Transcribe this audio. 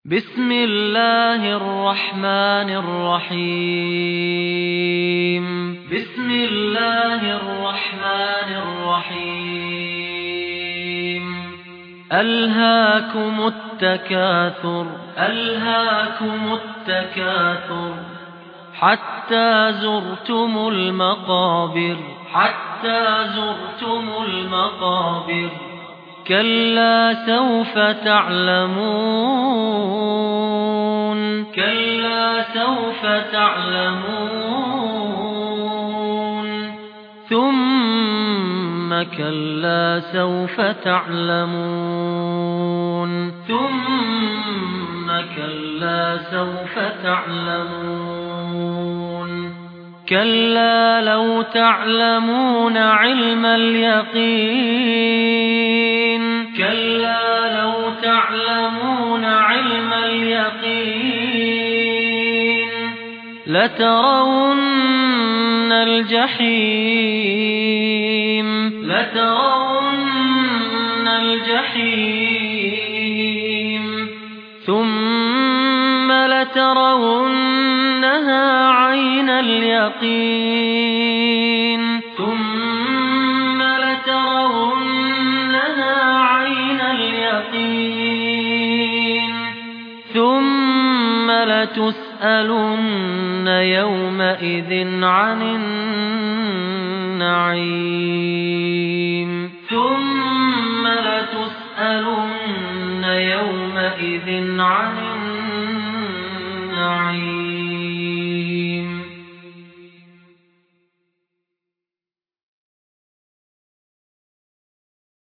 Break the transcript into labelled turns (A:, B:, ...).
A: بسم الله الرحمن الرحيم بسم الله الرحمن الرحيم ألهاكم التكاثر حتى زرتم المقابر كلا سوف تعلمون ثم كلا سوف تعلمون كلا لو تعلمون علم اليقين لترون الجحيم ثم لترونها عين اليقين ثم لتسألن يومئذ عن النعيم